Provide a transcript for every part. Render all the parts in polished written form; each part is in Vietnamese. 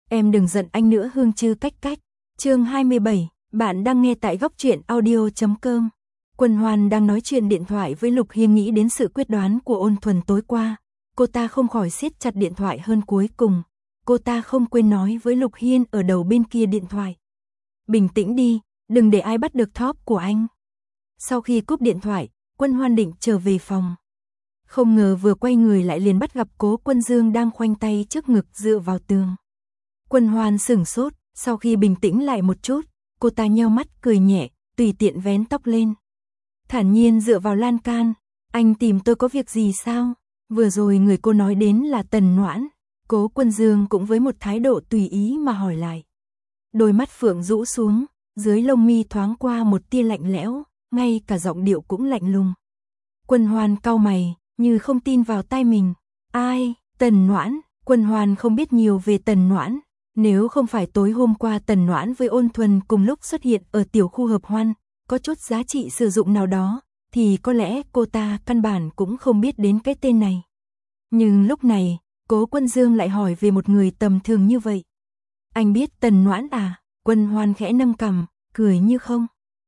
Em đừng giận anh nữa Hương Trư cách cách. Chương 27, bạn đang nghe tại góc truyện audio.com. Quân Hoan đang nói chuyện điện thoại với Lục Hiên, nghĩ đến sự quyết đoán của Ôn Thuần tối qua. Cô ta không khỏi siết chặt điện thoại hơn. Cuối cùng, cô ta không quên nói với Lục Hiên ở đầu bên kia điện thoại. Bình tĩnh đi, đừng để ai bắt được top của anh. Sau khi cúp điện thoại, Quân Hoan định trở về phòng. Không ngờ vừa quay người lại liền bắt gặp Cố Quân Dương đang khoanh tay trước ngực dựa vào tường. Quân Hoan sửng sốt, sau khi bình tĩnh lại một chút, cô ta nheo mắt cười nhẹ, tùy tiện vén tóc lên. Thản nhiên dựa vào lan can, anh tìm tôi có việc gì sao? Vừa rồi người cô nói đến là Tần Noãn. Cố Quân Dương cũng với một thái độ tùy ý mà hỏi lại. Đôi mắt phượng rũ xuống, dưới lông mi thoáng qua một tia lạnh lẽo, ngay cả giọng điệu cũng lạnh lùng. Quân Hoan cau mày, như không tin vào tai mình. Ai? Tần Noãn? Quân Hoan không biết nhiều về Tần Noãn. Nếu không phải tối hôm qua Tần Noãn với Ôn Thuần cùng lúc xuất hiện ở tiểu khu hợp hoan, có chút giá trị sử dụng nào đó, thì có lẽ cô ta căn bản cũng không biết đến cái tên này. Nhưng lúc này, Cố Quân Dương lại hỏi về một người tầm thường như vậy. Anh biết Tần Noãn à? Quân Hoan khẽ nâng cằm, cười như không.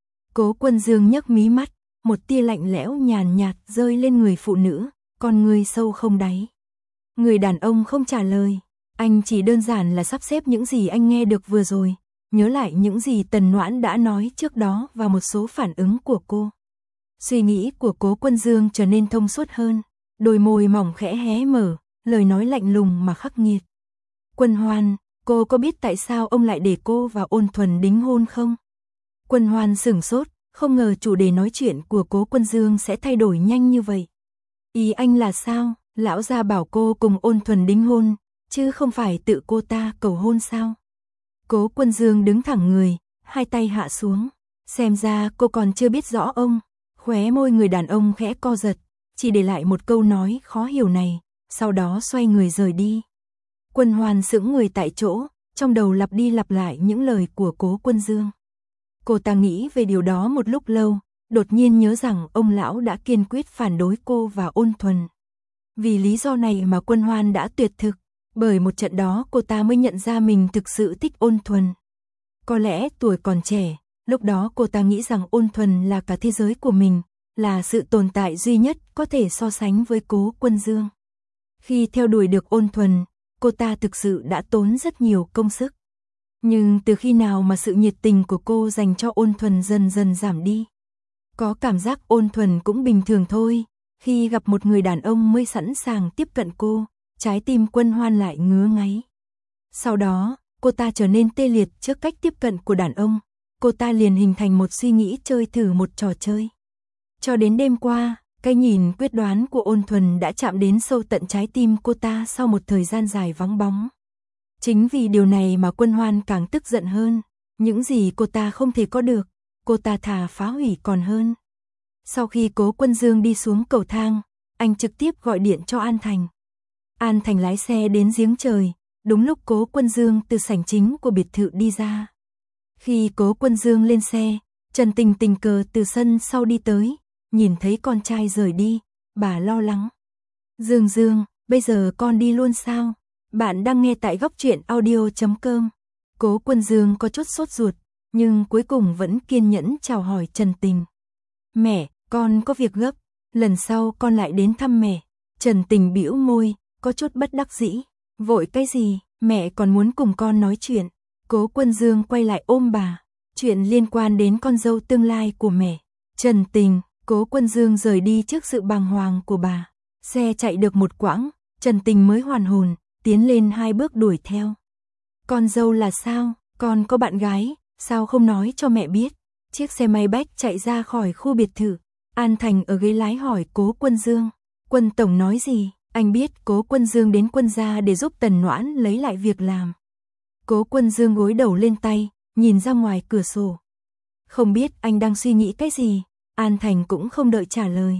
Cố Quân Dương nhấc mí mắt, một tia lạnh lẽo nhàn nhạt rơi lên người phụ nữ, con người sâu không đáy. Người đàn ông không trả lời, anh chỉ đơn giản là sắp xếp những gì anh nghe được vừa rồi, nhớ lại những gì Tần Noãn đã nói trước đó và một số phản ứng của cô. Suy nghĩ của Cố Quân Dương trở nên thông suốt hơn, đôi môi mỏng khẽ hé mở, lời nói lạnh lùng mà khắc nghiệt. Quân Hoan, cô có biết tại sao ông lại để cô và Ôn Thuần đính hôn không? Quân Hoan sửng sốt, không ngờ chủ đề nói chuyện của Cố Quân Dương sẽ thay đổi nhanh như vậy. Ý anh là sao? Lão gia bảo cô cùng Ôn Thuần đính hôn, chứ không phải tự cô ta cầu hôn sao? Cố Quân Dương đứng thẳng người, hai tay hạ xuống. Xem ra cô còn chưa biết rõ ông. Khóe môi người đàn ông khẽ co giật, chỉ để lại một câu nói khó hiểu này, sau đó xoay người rời đi. Quân Hoan sững người tại chỗ, trong đầu lặp đi lặp lại những lời của Cố Quân Dương. Cô ta nghĩ về điều đó một lúc lâu, đột nhiên nhớ rằng ông lão đã kiên quyết phản đối cô và Ôn Thuần. Vì lý do này mà Quân Hoan đã tuyệt thực, bởi một trận đó cô ta mới nhận ra mình thực sự thích Ôn Thuần. Có lẽ tuổi còn trẻ, lúc đó cô ta nghĩ rằng Ôn Thuần là cả thế giới của mình, là sự tồn tại duy nhất có thể so sánh với Cố Quân Dương. Khi theo đuổi được Ôn Thuần, cô ta thực sự đã tốn rất nhiều công sức. Nhưng từ khi nào mà sự nhiệt tình của cô dành cho Ôn Thuần dần dần giảm đi. Có cảm giác Ôn Thuần cũng bình thường thôi, khi gặp một người đàn ông mới sẵn sàng tiếp cận cô, trái tim Quân Hoan lại ngứa ngáy. Sau đó, cô ta trở nên tê liệt trước cách tiếp cận của đàn ông, cô ta liền hình thành một suy nghĩ chơi thử một trò chơi. Cho đến đêm qua, cái nhìn quyết đoán của Ôn Thuần đã chạm đến sâu tận trái tim cô ta sau một thời gian dài vắng bóng. Chính vì điều này mà Quân Hoan càng tức giận hơn, những gì cô ta không thể có được, cô ta thà phá hủy còn hơn. Sau khi Cố Quân Dương đi xuống cầu thang, anh trực tiếp gọi điện cho An Thành. An Thành lái xe đến giếng trời, đúng lúc Cố Quân Dương từ sảnh chính của biệt thự đi ra. Khi Cố Quân Dương lên xe, Trần Tình tình cờ từ sân sau đi tới, nhìn thấy con trai rời đi, bà lo lắng. Dương Dương, bây giờ con đi luôn sao? Bạn đang nghe tại góc truyện audio.com. Cố Quân Dương có chút sốt ruột, nhưng cuối cùng vẫn kiên nhẫn chào hỏi Trần Tình. Mẹ, con có việc gấp, lần sau con lại đến thăm mẹ. Trần Tình bĩu môi, có chút bất đắc dĩ. Vội cái gì, mẹ còn muốn cùng con nói chuyện. Cố Quân Dương quay lại ôm bà. Chuyện liên quan đến con dâu tương lai của mẹ. Trần Tình, Cố Quân Dương rời đi trước sự bàng hoàng của bà. Xe chạy được một quãng, Trần Tình mới hoàn hồn, tiến lên 2 bước đuổi theo. Con dâu là sao? Con có bạn gái, sao không nói cho mẹ biết? Chiếc xe máy bách chạy ra khỏi khu biệt thự. An Thành ở ghế lái hỏi Cố Quân Dương. Quân tổng nói gì? Anh biết Cố Quân Dương đến Quân gia để giúp Tần Noãn lấy lại việc làm. Cố Quân Dương gối đầu lên tay, nhìn ra ngoài cửa sổ. Không biết anh đang suy nghĩ cái gì? An Thành cũng không đợi trả lời.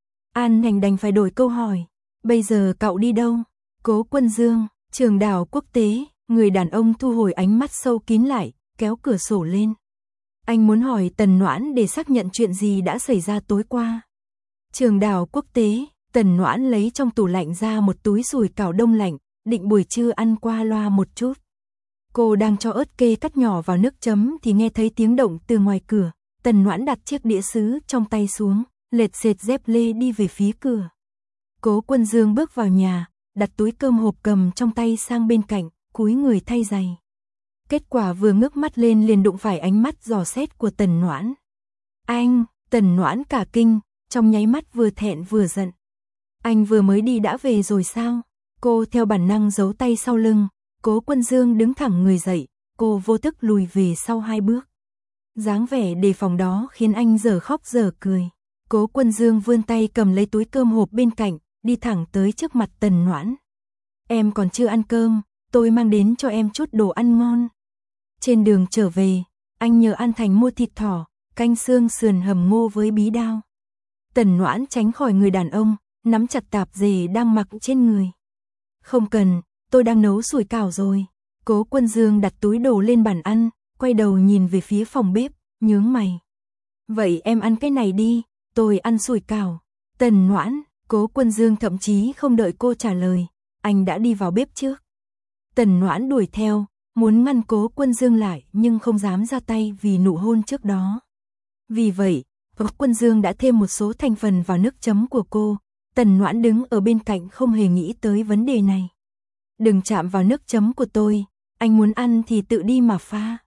An Thành đành phải đổi câu hỏi. Bây giờ cậu đi đâu? Cố Quân Dương, Trường đảo quốc tế. Người đàn ông thu hồi ánh mắt sâu kín lại, kéo cửa sổ lên. Anh muốn hỏi Tần Noãn để xác nhận chuyện gì đã xảy ra tối qua. Trường đảo quốc tế. Tần Noãn lấy trong tủ lạnh ra một túi sủi cảo đông lạnh, định buổi trưa ăn qua loa một chút. Cô đang cho ớt kê cắt nhỏ vào nước chấm thì nghe thấy tiếng động từ ngoài cửa. Tần Noãn đặt chiếc đĩa sứ trong tay xuống, lệt sệt dép lê đi về phía cửa. Cố Quân Dương bước vào nhà, đặt túi cơm hộp cầm trong tay sang bên cạnh, cúi người thay giày. Kết quả vừa ngước mắt lên liền đụng phải ánh mắt dò xét của Tần Noãn. Anh, Tần Noãn cả kinh, trong nháy mắt vừa thẹn vừa giận. Anh vừa mới đi đã về rồi sao? Cô theo bản năng giấu tay sau lưng, Cố Quân Dương đứng thẳng người dậy, cô vô thức lùi về sau 2 bước. Dáng vẻ đề phòng đó khiến anh dở khóc dở cười. Cố Quân Dương vươn tay cầm lấy túi cơm hộp bên cạnh, đi thẳng tới trước mặt Tần Noãn. Em còn chưa ăn cơm, tôi mang đến cho em chút đồ ăn ngon. Trên đường trở về, anh nhờ An Thành mua thịt thỏ, canh xương sườn hầm ngô với bí đao. Tần Noãn tránh khỏi người đàn ông, nắm chặt tạp dề đang mặc trên người. Không cần, tôi đang nấu sủi cảo rồi. Cố Quân Dương đặt túi đồ lên bàn ăn, quay đầu nhìn về phía phòng bếp, nhướng mày. Vậy em ăn cái này đi, tôi ăn sủi cảo. Tần Noãn, Cố Quân Dương thậm chí không đợi cô trả lời, anh đã đi vào bếp trước. Tần Noãn đuổi theo, muốn ngăn Cố Quân Dương lại nhưng không dám ra tay vì nụ hôn trước đó. Vì vậy, Cố Quân Dương đã thêm một số thành phần vào nước chấm của cô. Tần Noãn đứng ở bên cạnh không hề nghĩ tới vấn đề này. Đừng chạm vào nước chấm của tôi, anh muốn ăn thì tự đi mà pha.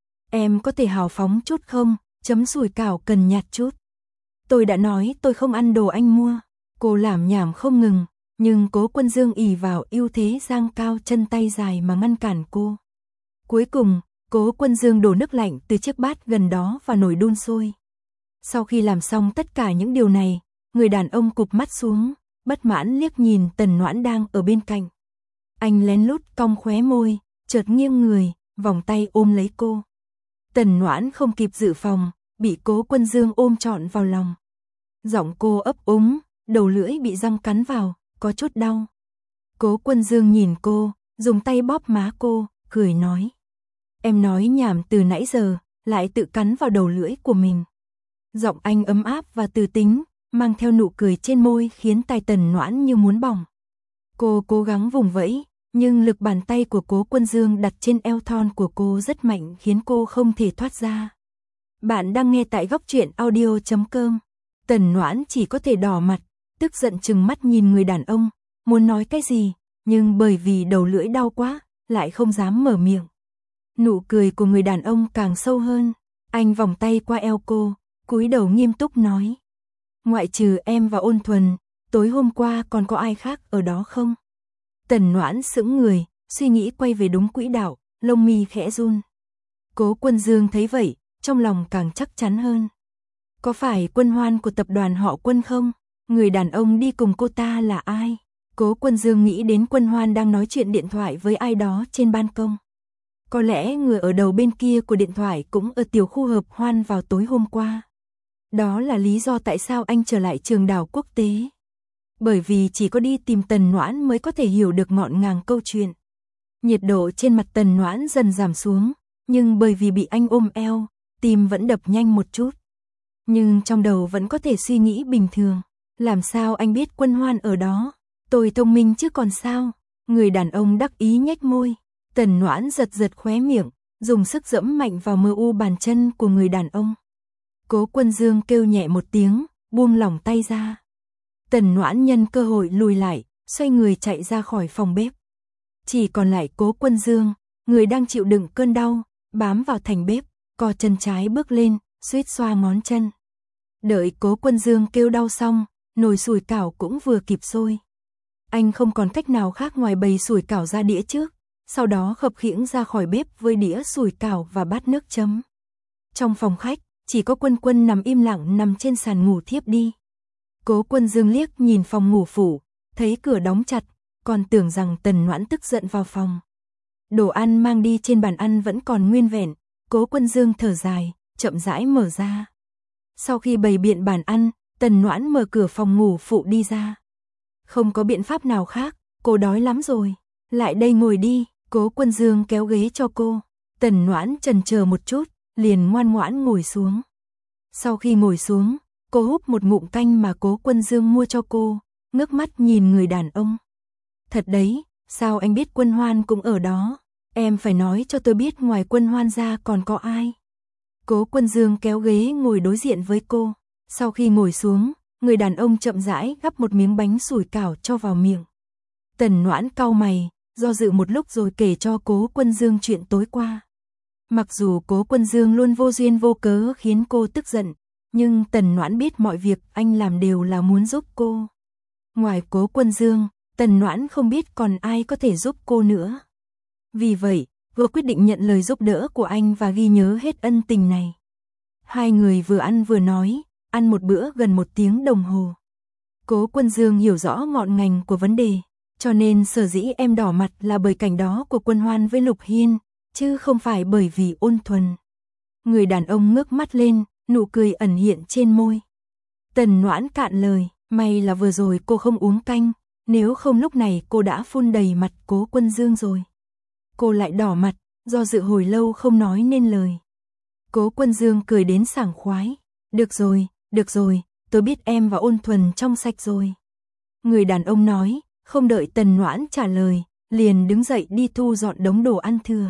Em có thể hào phóng chút không, chấm sủi cảo cần nhạt chút. Tôi đã nói tôi không ăn đồ anh mua. Cô lảm nhảm không ngừng, nhưng Cố Quân Dương ỷ vào ưu thế giang cao chân tay dài mà ngăn cản cô. Cuối cùng, Cố Quân Dương đổ nước lạnh từ chiếc bát gần đó vào nồi đun sôi. Sau khi làm xong tất cả những điều này, người đàn ông cụp mắt xuống, bất mãn liếc nhìn Tần Noãn đang ở bên cạnh. Anh lén lút cong khóe môi, chợt nghiêng người, vòng tay ôm lấy cô. Tần Noãn không kịp dự phòng, bị Cố Quân Dương ôm trọn vào lòng. Giọng cô ấp úng, đầu lưỡi bị răng cắn vào, có chút đau. Cố Quân Dương nhìn cô, dùng tay bóp má cô, cười nói. Em nói nhảm từ nãy giờ, lại tự cắn vào đầu lưỡi của mình. Giọng anh ấm áp và từ tính, mang theo nụ cười trên môi khiến tai Tần Noãn như muốn bỏng. Cô cố gắng vùng vẫy, nhưng lực bàn tay của Cố Quân Dương đặt trên eo thon của cô rất mạnh khiến cô không thể thoát ra. Bạn đang nghe tại Góc Truyện Audio.com. Tần Noãn chỉ có thể đỏ mặt, tức giận trừng mắt nhìn người đàn ông, muốn nói cái gì, nhưng bởi vì đầu lưỡi đau quá, lại không dám mở miệng. Nụ cười của người đàn ông càng sâu hơn, anh vòng tay qua eo cô, cúi đầu nghiêm túc nói. Ngoại trừ em và Ôn Thuần, tối hôm qua còn có ai khác ở đó không? Tần Noãn sững người, suy nghĩ quay về đúng quỹ đạo, lông mi khẽ run. Cố Quân Dương thấy vậy, trong lòng càng chắc chắn hơn. Có phải Quân Hoan của tập đoàn họ Quân không? Người đàn ông đi cùng cô ta là ai? Cố Quân Dương nghĩ đến Quân Hoan đang nói chuyện điện thoại với ai đó trên ban công. Có lẽ người ở đầu bên kia của điện thoại cũng ở tiểu khu hợp hoan vào tối hôm qua. Đó là lý do tại sao anh trở lại Trường Đảo Quốc tế. Bởi vì chỉ có đi tìm Tần Noãn mới có thể hiểu được ngọn ngàng câu chuyện. Nhiệt độ trên mặt Tần Noãn dần giảm xuống, nhưng bởi vì bị anh ôm eo, tim vẫn đập nhanh một chút. Nhưng trong đầu vẫn có thể suy nghĩ bình thường. Làm sao anh biết Quân Hoan ở đó? Tôi thông minh chứ còn sao? Người đàn ông đắc ý nhếch môi. Tần Noãn giật giật khóe miệng, dùng sức giẫm mạnh vào mơ u bàn chân của người đàn ông. Cố Quân Dương kêu nhẹ một tiếng, buông lỏng tay ra. Tần Noãn nhân cơ hội lùi lại, xoay người chạy ra khỏi phòng bếp. Chỉ còn lại Cố Quân Dương, người đang chịu đựng cơn đau, bám vào thành bếp, co chân trái bước lên, suýt xoa ngón chân. Đợi Cố Quân Dương kêu đau xong, nồi sủi cảo cũng vừa kịp sôi. Anh không còn cách nào khác ngoài bày sủi cảo ra đĩa trước, sau đó khập khiễng ra khỏi bếp với đĩa sủi cảo và bát nước chấm. Trong phòng khách, chỉ có Quân Quân nằm im lặng nằm trên sàn ngủ thiếp đi. Cố Quân Dương liếc nhìn phòng ngủ phủ, thấy cửa đóng chặt, còn tưởng rằng Tần Noãn tức giận vào phòng. Đồ ăn mang đi trên bàn ăn vẫn còn nguyên vẹn, Cố Quân Dương thở dài, chậm rãi mở ra. Sau khi bày biện bàn ăn, Tần Noãn mở cửa phòng ngủ phụ đi ra. Không có biện pháp nào khác, cô đói lắm rồi. Lại đây ngồi đi, Cố Quân Dương kéo ghế cho cô. Tần Noãn chần chờ một chút, liền ngoan ngoãn ngồi xuống. Sau khi ngồi xuống, cô húp một ngụm canh mà Cố Quân Dương mua cho cô, ngước mắt nhìn người đàn ông. Thật đấy, sao anh biết Quân Hoan cũng ở đó? Em phải nói cho tôi biết ngoài Quân Hoan ra còn có ai. Cố Quân Dương kéo ghế ngồi đối diện với cô. Sau khi ngồi xuống, người đàn ông chậm rãi gắp một miếng bánh sủi cảo cho vào miệng. Tần Noãn cau mày, do dự một lúc rồi kể cho Cố Quân Dương chuyện tối qua. Mặc dù Cố Quân Dương luôn vô duyên vô cớ khiến cô tức giận, nhưng Tần Noãn biết mọi việc anh làm đều là muốn giúp cô. Ngoài Cố Quân Dương, Tần Noãn không biết còn ai có thể giúp cô nữa. Vì vậy, cô quyết định nhận lời giúp đỡ của anh và ghi nhớ hết ân tình này. Hai người vừa ăn vừa nói, ăn một bữa gần 1 tiếng đồng hồ. Cố Quân Dương hiểu rõ ngọn ngành của vấn đề, cho nên sở dĩ em đỏ mặt là bởi cảnh đó của Quân Hoan với Lục Hiên, chứ không phải bởi vì Ôn Thuần. Người đàn ông ngước mắt lên, nụ cười ẩn hiện trên môi. Tần Noãn cạn lời, may là vừa rồi cô không uống canh, nếu không lúc này cô đã phun đầy mặt Cố Quân Dương rồi. Cô lại đỏ mặt, do dự hồi lâu không nói nên lời. Cố Quân Dương cười đến sảng khoái. Được rồi, tôi biết em và Ôn Thuần trong sạch rồi. Người đàn ông nói, không đợi Tần Noãn trả lời, liền đứng dậy đi thu dọn đống đồ ăn thừa.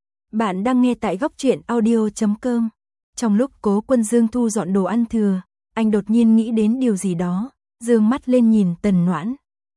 Bạn đang nghe tại góc truyện audio.com. Trong lúc Cố Quân Dương thu dọn đồ ăn thừa, anh đột nhiên nghĩ đến điều gì đó, dương mắt lên nhìn Tần Noãn.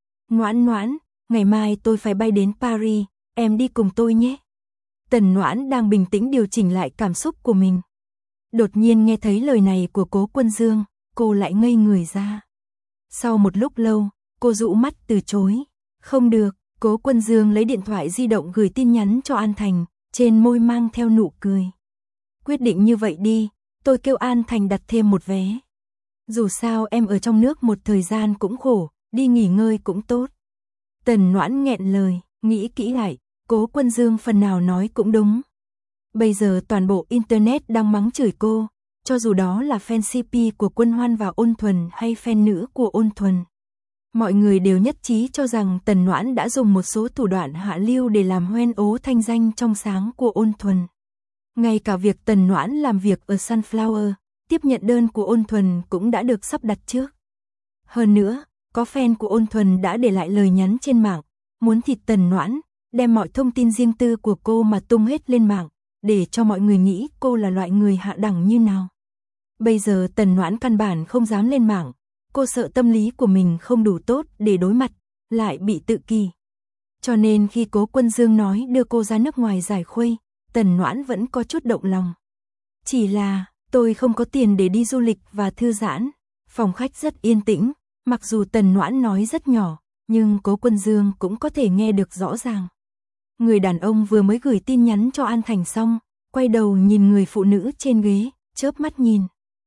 Noãn, ngày mai tôi phải bay đến Paris, em đi cùng tôi nhé. Tần Noãn đang bình tĩnh điều chỉnh lại cảm xúc của mình. Đột nhiên nghe thấy lời này của Cố Quân Dương, cô lại ngây người ra. Sau một lúc lâu, cô dụ mắt từ chối. Không được, Cố Quân Dương lấy điện thoại di động gửi tin nhắn cho An Thành, trên môi mang theo nụ cười. Quyết định như vậy đi, tôi kêu An Thành đặt thêm một vé. Dù sao em ở trong nước một thời gian cũng khổ, đi nghỉ ngơi cũng tốt. Tần Noãn nghẹn lời, nghĩ kỹ lại, Cố Quân Dương phần nào nói cũng đúng. Bây giờ toàn bộ Internet đang mắng chửi cô, cho dù đó là fan CP của Quân Hoan và Ôn Thuần hay fan nữ của Ôn Thuần. Mọi người đều nhất trí cho rằng Tần Noãn đã dùng một số thủ đoạn hạ lưu để làm hoen ố thanh danh trong sáng của Ôn Thuần. Ngay cả việc Tần Noãn làm việc ở Sunflower, tiếp nhận đơn của Ôn Thuần cũng đã được sắp đặt trước. Hơn nữa, có fan của Ôn Thuần đã để lại lời nhắn trên mạng, muốn thịt Tần Noãn, đem mọi thông tin riêng tư của cô mà tung hết lên mạng, để cho mọi người nghĩ cô là loại người hạ đẳng như nào. Bây giờ Tần Noãn căn bản không dám lên mạng, cô sợ tâm lý của mình không đủ tốt để đối mặt, lại bị tự kỷ. Cho nên khi Cố Quân Dương nói đưa cô ra nước ngoài giải khuây, Tần Noãn vẫn có chút động lòng. Chỉ là, tôi không có tiền để đi du lịch và thư giãn. Phòng khách rất yên tĩnh, mặc dù Tần Noãn nói rất nhỏ, nhưng Cố Quân Dương cũng có thể nghe được rõ ràng. Người đàn ông vừa mới gửi tin nhắn cho An Thành xong, quay đầu nhìn người phụ nữ trên ghế, chớp mắt nhìn.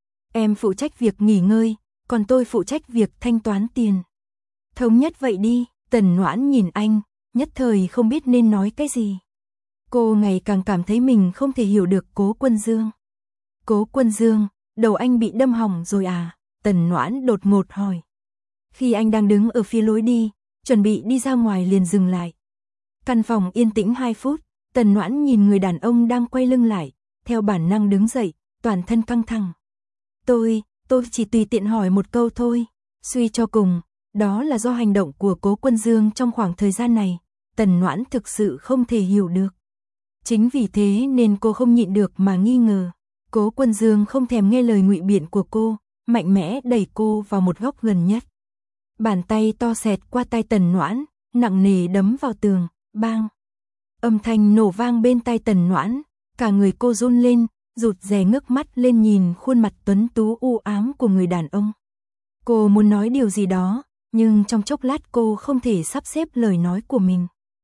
Em phụ trách việc nghỉ ngơi, còn tôi phụ trách việc thanh toán tiền. Thống nhất vậy đi. Tần Noãn nhìn anh, nhất thời không biết nên nói cái gì. Cô ngày càng cảm thấy mình không thể hiểu được Cố Quân Dương. Cố Quân Dương, đầu anh bị đâm hỏng rồi à? Tần Noãn đột ngột hỏi. Khi anh đang đứng ở phía lối đi, chuẩn bị đi ra ngoài liền dừng lại. Căn phòng yên tĩnh 2 phút, Tần Noãn nhìn người đàn ông đang quay lưng lại, theo bản năng đứng dậy, toàn thân căng thẳng. Tôi chỉ tùy tiện hỏi một câu thôi. Suy cho cùng, đó là do hành động của Cố Quân Dương trong khoảng thời gian này, Tần Noãn thực sự không thể hiểu được. Chính vì thế nên cô không nhịn được mà nghi ngờ. Cố Quân Dương không thèm nghe lời ngụy biện của cô, mạnh mẽ đẩy cô vào một góc gần nhất. Bàn tay to xẹt qua tay Tần Noãn, nặng nề đấm vào tường, bang. Âm thanh nổ vang bên tai Tần Noãn, cả người cô run lên, rụt rè ngước mắt lên nhìn khuôn mặt tuấn tú u ám của người đàn ông. Cô muốn nói điều gì đó, nhưng trong chốc lát cô không thể sắp xếp lời nói của mình.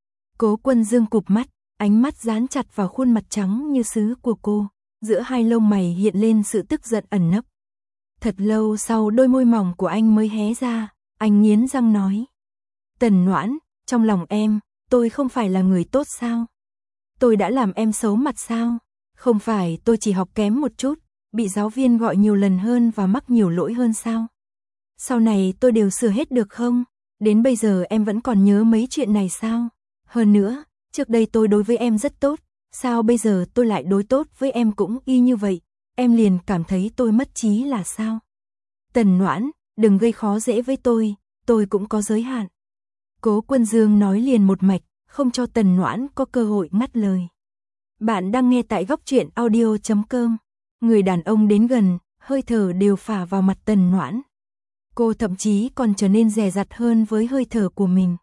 Cố Quân Dương cụp mắt, ánh mắt dán chặt vào khuôn mặt trắng như sứ của cô, giữa hai lông mày hiện lên sự tức giận ẩn nấp. Thật lâu sau đôi môi mỏng của anh mới hé ra, anh nghiến răng nói. Tần Noãn, trong lòng em, tôi không phải là người tốt sao? Tôi đã làm em xấu mặt sao? Không phải tôi chỉ học kém một chút, bị giáo viên gọi nhiều lần hơn và mắc nhiều lỗi hơn sao? Sau này tôi đều sửa hết được không? Đến bây giờ em vẫn còn nhớ mấy chuyện này sao? Hơn nữa, trước đây tôi đối với em rất tốt, sao bây giờ tôi lại đối tốt với em cũng y như vậy? Em liền cảm thấy tôi mất trí là sao? Tần Noãn, đừng gây khó dễ với tôi cũng có giới hạn. Cố Quân Dương nói liền một mạch, không cho Tần Noãn có cơ hội ngắt lời. Bạn đang nghe tại góc truyện audio.com. Người đàn ông đến gần, hơi thở đều phả vào mặt Tần Noãn. Cô thậm chí còn trở nên dè dặt hơn với hơi thở của mình.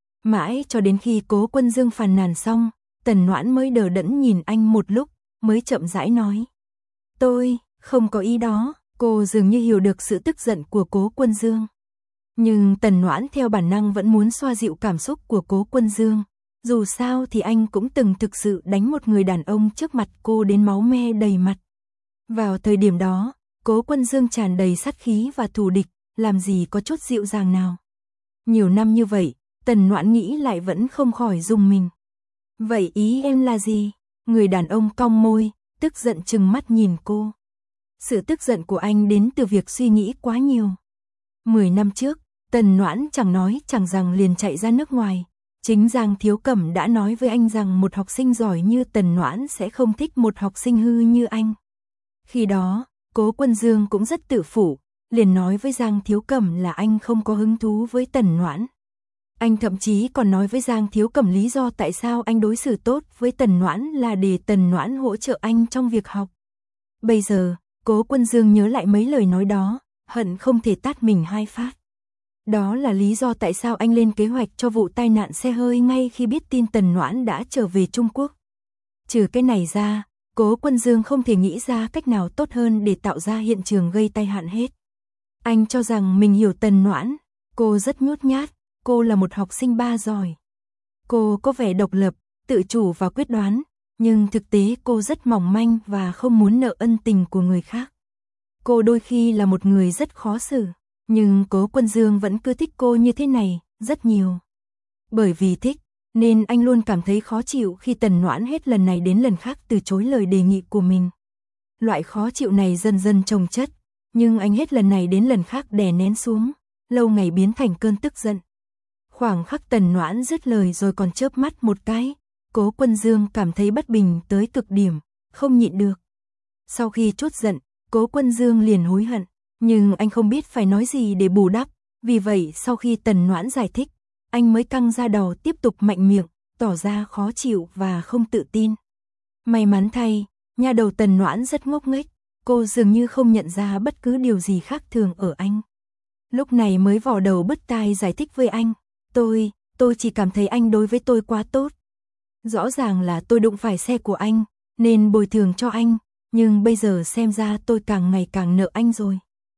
Mãi cho đến khi Cố Quân Dương phàn nàn xong, Tần Noãn mới đờ đẫn nhìn anh một lúc, mới chậm rãi nói. Tôi không có ý đó. Cô dường như hiểu được sự tức giận của Cố Quân Dương. Nhưng Tần Noãn theo bản năng vẫn muốn xoa dịu cảm xúc của Cố Quân Dương. Dù sao thì anh cũng từng thực sự đánh một người đàn ông trước mặt cô đến máu me đầy mặt. Vào thời điểm đó, Cố Quân Dương tràn đầy sát khí và thù địch, làm gì có chút dịu dàng nào. Nhiều năm như vậy, Tần Noãn nghĩ lại vẫn không khỏi rùng mình. Vậy ý em là gì? Người đàn ông cong môi, tức giận trừng mắt nhìn cô. Sự tức giận của anh đến từ việc suy nghĩ quá nhiều. 10 năm trước, Tần Noãn chẳng nói chẳng rằng liền chạy ra nước ngoài. Chính Giang Thiếu Cẩm đã nói với anh rằng một học sinh giỏi như Tần Noãn sẽ không thích một học sinh hư như anh. Khi đó, Cố Quân Dương cũng rất tự phụ, liền nói với Giang Thiếu Cẩm là anh không có hứng thú với Tần Noãn. Anh thậm chí còn nói với Giang Thiếu Cẩm lý do tại sao anh đối xử tốt với Tần Noãn là để Tần Noãn hỗ trợ anh trong việc học. Bây giờ, Cố Quân Dương nhớ lại mấy lời nói đó, hận không thể tát mình 2 phát. Đó là lý do tại sao anh lên kế hoạch cho vụ tai nạn xe hơi ngay khi biết tin Tần Noãn đã trở về Trung Quốc. Trừ cái này ra, Cố Quân Dương không thể nghĩ ra cách nào tốt hơn để tạo ra hiện trường gây tai nạn hết. Anh cho rằng mình hiểu Tần Noãn, cô rất nhút nhát, cô là một học sinh ba giỏi. Cô có vẻ độc lập, tự chủ và quyết đoán, nhưng thực tế cô rất mỏng manh và không muốn nợ ân tình của người khác. Cô đôi khi là một người rất khó xử, nhưng Cố Quân Dương vẫn cứ thích cô như thế này, rất nhiều. Bởi vì thích, nên anh luôn cảm thấy khó chịu khi Tần Noãn hết lần này đến lần khác từ chối lời đề nghị của mình. Loại khó chịu này dần dần chồng chất, nhưng anh hết lần này đến lần khác đè nén xuống, lâu ngày biến thành cơn tức giận. Khoảng khắc Tần Noãn dứt lời rồi còn chớp mắt một cái, Cố Quân Dương cảm thấy bất bình tới cực điểm, không nhịn được. Sau khi trút giận, Cố Quân Dương liền hối hận, nhưng anh không biết phải nói gì để bù đắp, vì vậy sau khi Tần Noãn giải thích, anh mới căng ra đầu tiếp tục mạnh miệng, tỏ ra khó chịu và không tự tin. May mắn thay, nha đầu Tần Noãn rất ngốc nghếch, cô dường như không nhận ra bất cứ điều gì khác thường ở anh. Lúc này mới vò đầu bứt tai giải thích với anh, tôi chỉ cảm thấy anh đối với tôi quá tốt. Rõ ràng là tôi đụng phải xe của anh, nên bồi thường cho anh, nhưng bây giờ xem ra tôi càng ngày càng nợ anh rồi.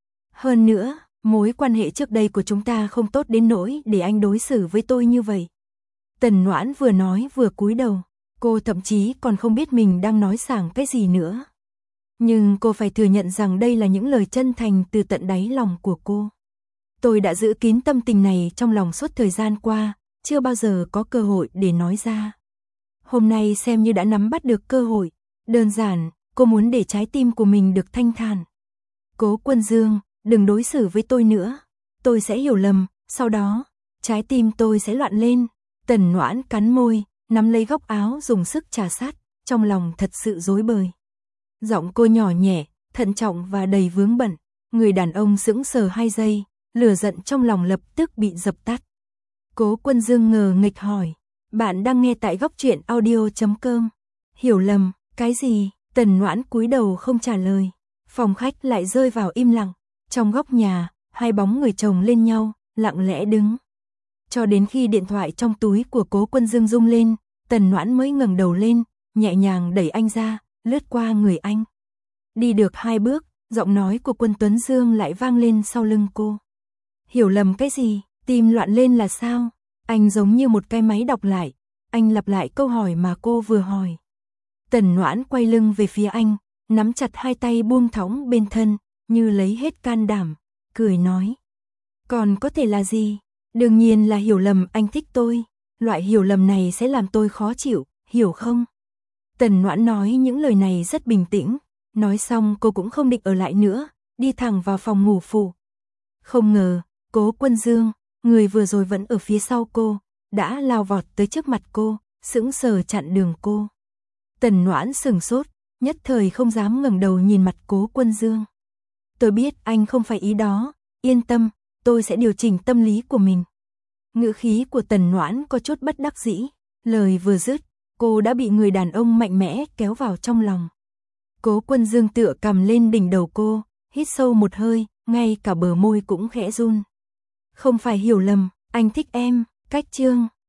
Hơn nữa, mối quan hệ trước đây của chúng ta không tốt đến nỗi để anh đối xử với tôi như vậy. Tần Noãn vừa nói vừa cúi đầu, cô thậm chí còn không biết mình đang nói sảng cái gì nữa. Nhưng cô phải thừa nhận rằng đây là những lời chân thành từ tận đáy lòng của cô. Tôi đã giữ kín tâm tình này trong lòng suốt thời gian qua, chưa bao giờ có cơ hội để nói ra. Hôm nay xem như đã nắm bắt được cơ hội, đơn giản, cô muốn để trái tim của mình được thanh thản. Cố Quân Dương, đừng đối xử với tôi nữa, tôi sẽ hiểu lầm, sau đó, trái tim tôi sẽ loạn lên. Tần Noãn cắn môi, nắm lấy góc áo dùng sức trà sát, trong lòng thật sự rối bời. Giọng cô nhỏ nhẹ, thận trọng và đầy vướng bận, người đàn ông sững sờ 2 giây, lửa giận trong lòng lập tức bị dập tắt. Cố Quân Dương ngờ nghịch hỏi, bạn đang nghe tại góc truyện audio.com. Hiểu lầm, cái gì? Tần Noãn cúi đầu không trả lời. Phòng khách lại rơi vào im lặng, trong góc nhà, 2 bóng người chồng lên nhau, lặng lẽ đứng. Cho đến khi điện thoại trong túi của Cố Quân Dương rung lên, Tần Noãn mới ngẩng đầu lên, nhẹ nhàng đẩy anh ra, lướt qua người anh. Đi được 2 bước, giọng nói của Quân Tuấn Dương lại vang lên sau lưng cô. Hiểu lầm cái gì? Tim loạn lên là sao? Anh giống như một cái máy đọc lại, anh lặp lại câu hỏi mà cô vừa hỏi. Tần Noãn quay lưng về phía anh, nắm chặt 2 tay buông thõng bên thân, như lấy hết can đảm, cười nói. Còn có thể là gì? Đương nhiên là hiểu lầm anh thích tôi, loại hiểu lầm này sẽ làm tôi khó chịu, hiểu không? Tần Noãn nói những lời này rất bình tĩnh, nói xong cô cũng không định ở lại nữa, đi thẳng vào phòng ngủ phụ. Không ngờ, Cố Quân Dương, người vừa rồi vẫn ở phía sau cô, đã lao vọt tới trước mặt cô, sững sờ chặn đường cô. Tần Noãn sửng sốt, nhất thời không dám ngẩng đầu nhìn mặt Cố Quân Dương. Tôi biết anh không phải ý đó, yên tâm, tôi sẽ điều chỉnh tâm lý của mình. Ngữ khí của Tần Noãn có chút bất đắc dĩ, Lời vừa dứt, cô đã bị người đàn ông mạnh mẽ kéo vào trong lòng. Cố Quân Dương tựa cằm lên đỉnh đầu cô, hít sâu một hơi, ngay cả bờ môi cũng khẽ run. Không phải hiểu lầm, anh thích em, Cách Chương.